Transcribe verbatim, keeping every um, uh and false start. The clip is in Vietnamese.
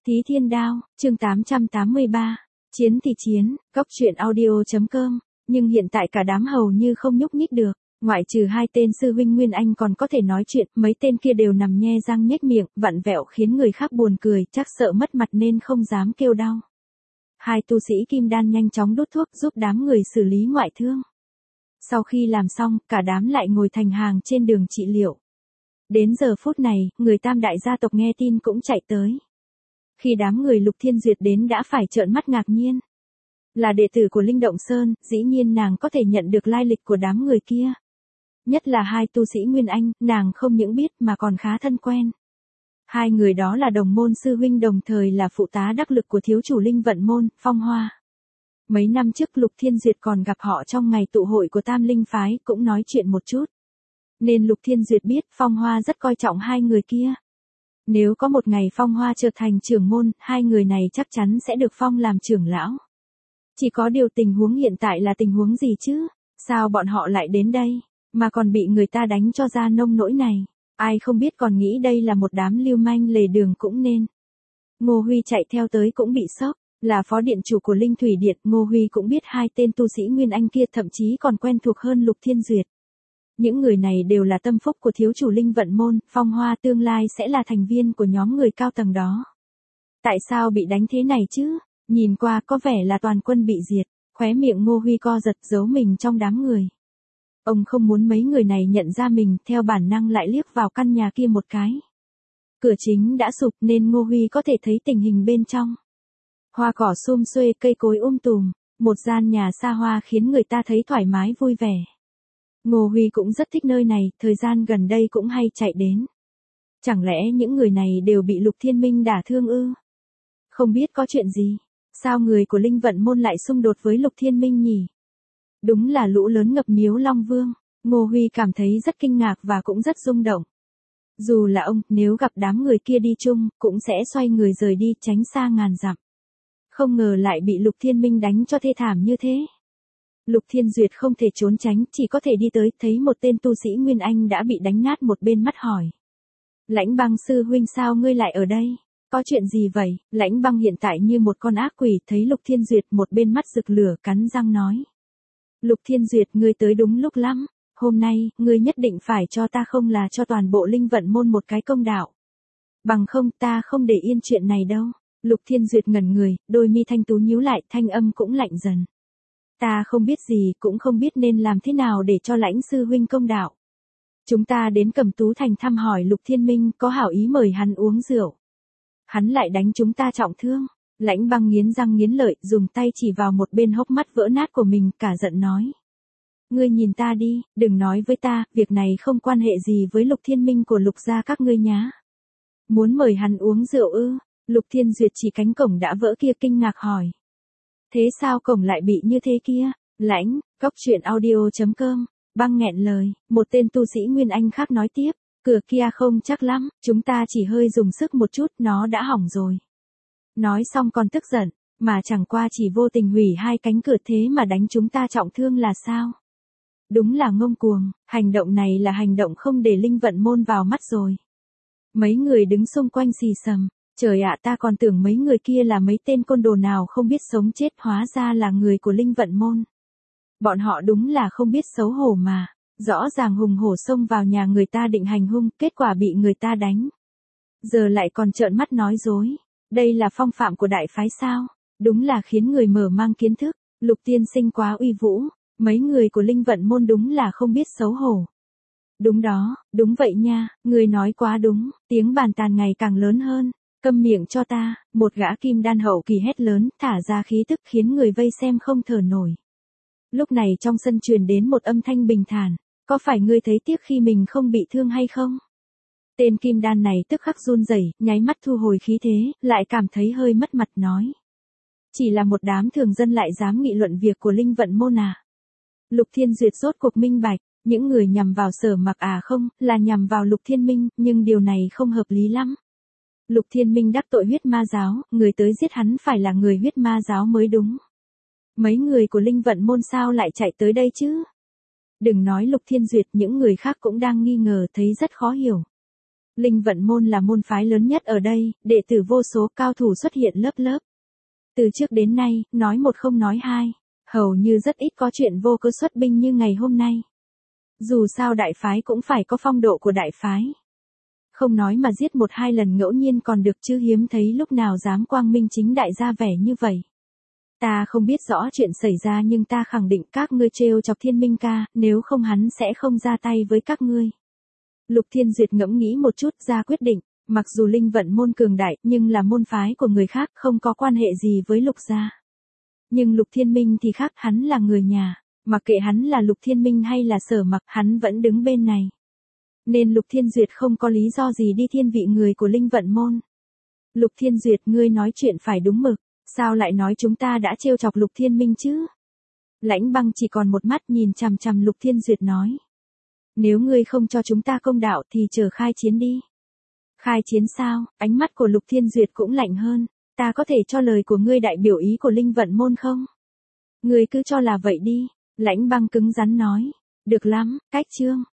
Thí Thiên Đao, chương tám trăm tám mươi ba. Chiến thì chiến, góc truyện audio.com, nhưng hiện tại cả đám hầu như không nhúc nhích được, ngoại trừ hai tên sư huynh Nguyên Anh còn có thể nói chuyện, mấy tên kia đều nằm nhe răng nhếch miệng, vặn vẹo khiến người khác buồn cười, chắc sợ mất mặt nên không dám kêu đau. Hai tu sĩ kim đan nhanh chóng đút thuốc giúp đám người xử lý ngoại thương. Sau khi làm xong, cả đám lại ngồi thành hàng trên đường trị liệu. Đến giờ phút này, người tam đại gia tộc nghe tin cũng chạy tới. Khi đám người Lục Thiên Duyệt đến đã phải trợn mắt ngạc nhiên. Là đệ tử của Linh Động Sơn, dĩ nhiên nàng có thể nhận được lai lịch của đám người kia. Nhất là hai tu sĩ Nguyên Anh, nàng không những biết mà còn khá thân quen. Hai người đó là đồng môn sư huynh đồng thời là phụ tá đắc lực của thiếu chủ Linh Vận Môn, Phong Hoa. Mấy năm trước Lục Thiên Duyệt còn gặp họ trong ngày tụ hội của Tam Linh Phái, cũng nói chuyện một chút. Nên Lục Thiên Duyệt biết Phong Hoa rất coi trọng hai người kia. Nếu có một ngày Phong Hoa trở thành trưởng môn, hai người này chắc chắn sẽ được phong làm trưởng lão. Chỉ có điều tình huống hiện tại là tình huống gì chứ? Sao bọn họ lại đến đây, mà còn bị người ta đánh cho ra nông nỗi này? Ai không biết còn nghĩ đây là một đám lưu manh lề đường cũng nên. Ngô Huy chạy theo tới cũng bị sốc, là phó điện chủ của Linh Thủy Điện, Ngô Huy cũng biết hai tên tu sĩ Nguyên Anh kia thậm chí còn quen thuộc hơn Lục Thiên Duyệt. Những người này đều là tâm phúc của thiếu chủ Linh Vận Môn, Phong Hoa tương lai sẽ là thành viên của nhóm người cao tầng đó. Tại sao bị đánh thế này chứ? Nhìn qua có vẻ là toàn quân bị diệt, khóe miệng Ngô Huy co giật giấu mình trong đám người. Ông không muốn mấy người này nhận ra mình, theo bản năng lại liếc vào căn nhà kia một cái. Cửa chính đã sụp nên Ngô Huy có thể thấy tình hình bên trong. Hoa cỏ sum xuê, cây cối um tùm, một gian nhà xa hoa khiến người ta thấy thoải mái vui vẻ. Ngô Huy cũng rất thích nơi này, thời gian gần đây cũng hay chạy đến. Chẳng lẽ những người này đều bị Lục Thiên Minh đả thương ư? Không biết có chuyện gì, sao người của Linh Vận Môn lại xung đột với Lục Thiên Minh nhỉ? Đúng là lũ lớn ngập miếu Long Vương. Ngô Huy cảm thấy rất kinh ngạc và cũng rất rung động. Dù là ông, nếu gặp đám người kia đi chung, cũng sẽ xoay người rời đi tránh xa ngàn dặm. Không ngờ lại bị Lục Thiên Minh đánh cho thê thảm như thế. Lục Thiên Duyệt không thể trốn tránh, chỉ có thể đi tới, thấy một tên tu sĩ Nguyên Anh đã bị đánh nát một bên mắt hỏi. Lãnh Băng sư huynh, sao ngươi lại ở đây? Có chuyện gì vậy? Lãnh Băng hiện tại như một con ác quỷ, thấy Lục Thiên Duyệt một bên mắt rực lửa, cắn răng nói. Lục Thiên Duyệt, ngươi tới đúng lúc lắm. Hôm nay, ngươi nhất định phải cho ta không là cho toàn bộ Linh Vận Môn một cái công đạo. Bằng không ta không để yên chuyện này đâu. Lục Thiên Duyệt ngẩn người, đôi mi thanh tú nhíu lại, thanh âm cũng lạnh dần. Ta không biết gì, cũng không biết nên làm thế nào để cho Lãnh sư huynh công đạo. Chúng ta đến Cẩm Tú Thành thăm hỏi Lục Thiên Minh, có hảo ý mời hắn uống rượu. Hắn lại đánh chúng ta trọng thương. Lãnh Băng nghiến răng nghiến lợi, dùng tay chỉ vào một bên hốc mắt vỡ nát của mình, cả giận nói. Ngươi nhìn ta đi, đừng nói với ta, việc này không quan hệ gì với Lục Thiên Minh của Lục gia các ngươi nhá. Muốn mời hắn uống rượu ư? Lục Thiên Duyệt chỉ cánh cổng đã vỡ kia kinh ngạc hỏi. Thế sao cổng lại bị như thế kia? Lãnh, góc truyện audio.com, Băng nghẹn lời, một tên tu sĩ Nguyên Anh khác nói tiếp, cửa kia không chắc lắm, chúng ta chỉ hơi dùng sức một chút, nó đã hỏng rồi. Nói xong còn tức giận, mà chẳng qua chỉ vô tình hủy hai cánh cửa thế mà đánh chúng ta trọng thương là sao? Đúng là ngông cuồng, hành động này là hành động không để Linh Vận Môn vào mắt rồi. Mấy người đứng xung quanh xì xầm. Trời ạ, ta còn tưởng mấy người kia là mấy tên côn đồ nào không biết sống chết, hóa ra là người của Linh Vận Môn. Bọn họ đúng là không biết xấu hổ mà, rõ ràng hùng hổ xông vào nhà người ta định hành hung, kết quả bị người ta đánh. Giờ lại còn trợn mắt nói dối, đây là phong phạm của đại phái sao? Đúng là khiến người mở mang kiến thức, Lục tiên sinh quá uy vũ, mấy người của Linh Vận Môn đúng là không biết xấu hổ. Đúng đó, đúng vậy nha, người nói quá đúng, tiếng bàn tàn ngày càng lớn hơn. Câm miệng cho ta, một gã kim đan hậu kỳ hét lớn, thả ra khí tức khiến người vây xem không thở nổi. Lúc này trong sân truyền đến một âm thanh bình thản, có phải ngươi thấy tiếc khi mình không bị thương hay không? Tên kim đan này tức khắc run rẩy, nháy mắt thu hồi khí thế, lại cảm thấy hơi mất mặt nói. Chỉ là một đám thường dân lại dám nghị luận việc của Linh Vận Môn à? Lục Thiên Duyệt rốt cuộc minh bạch, những người nhằm vào Sở Mặc à không, là nhằm vào Lục Thiên Minh, nhưng điều này không hợp lý lắm. Lục Thiên Minh đắc tội huyết ma giáo, người tới giết hắn phải là người huyết ma giáo mới đúng. Mấy người của Linh Vận Môn sao lại chạy tới đây chứ? Đừng nói Lục Thiên Duyệt, những người khác cũng đang nghi ngờ, thấy rất khó hiểu. Linh Vận Môn là môn phái lớn nhất ở đây, đệ tử vô số, cao thủ xuất hiện lớp lớp. Từ trước đến nay, nói một không nói hai, hầu như rất ít có chuyện vô cớ xuất binh như ngày hôm nay. Dù sao đại phái cũng phải có phong độ của đại phái. Không nói mà giết một hai lần ngẫu nhiên còn được chứ hiếm thấy lúc nào dám quang minh chính đại ra vẻ như vậy. Ta không biết rõ chuyện xảy ra nhưng ta khẳng định các ngươi trêu chọc Thiên Minh ca, nếu không hắn sẽ không ra tay với các ngươi. Lục Thiên Duyệt ngẫm nghĩ một chút ra quyết định, mặc dù Linh Vận Môn cường đại nhưng là môn phái của người khác không có quan hệ gì với Lục gia. Nhưng Lục Thiên Minh thì khác, hắn là người nhà, mặc kệ hắn là Lục Thiên Minh hay là Sở Mặc, hắn vẫn đứng bên này. Nên Lục Thiên Duyệt không có lý do gì đi thiên vị người của Linh Vận Môn. Lục Thiên Duyệt, ngươi nói chuyện phải đúng mực, sao lại nói chúng ta đã trêu chọc Lục Thiên Minh chứ? Lãnh Băng chỉ còn một mắt nhìn chằm chằm Lục Thiên Duyệt nói. Nếu ngươi không cho chúng ta công đạo thì chờ khai chiến đi. Khai chiến sao? Ánh mắt của Lục Thiên Duyệt cũng lạnh hơn. Ta có thể cho lời của ngươi đại biểu ý của Linh Vận Môn không? Ngươi cứ cho là vậy đi. Lãnh Băng cứng rắn nói. Được lắm, cách chương.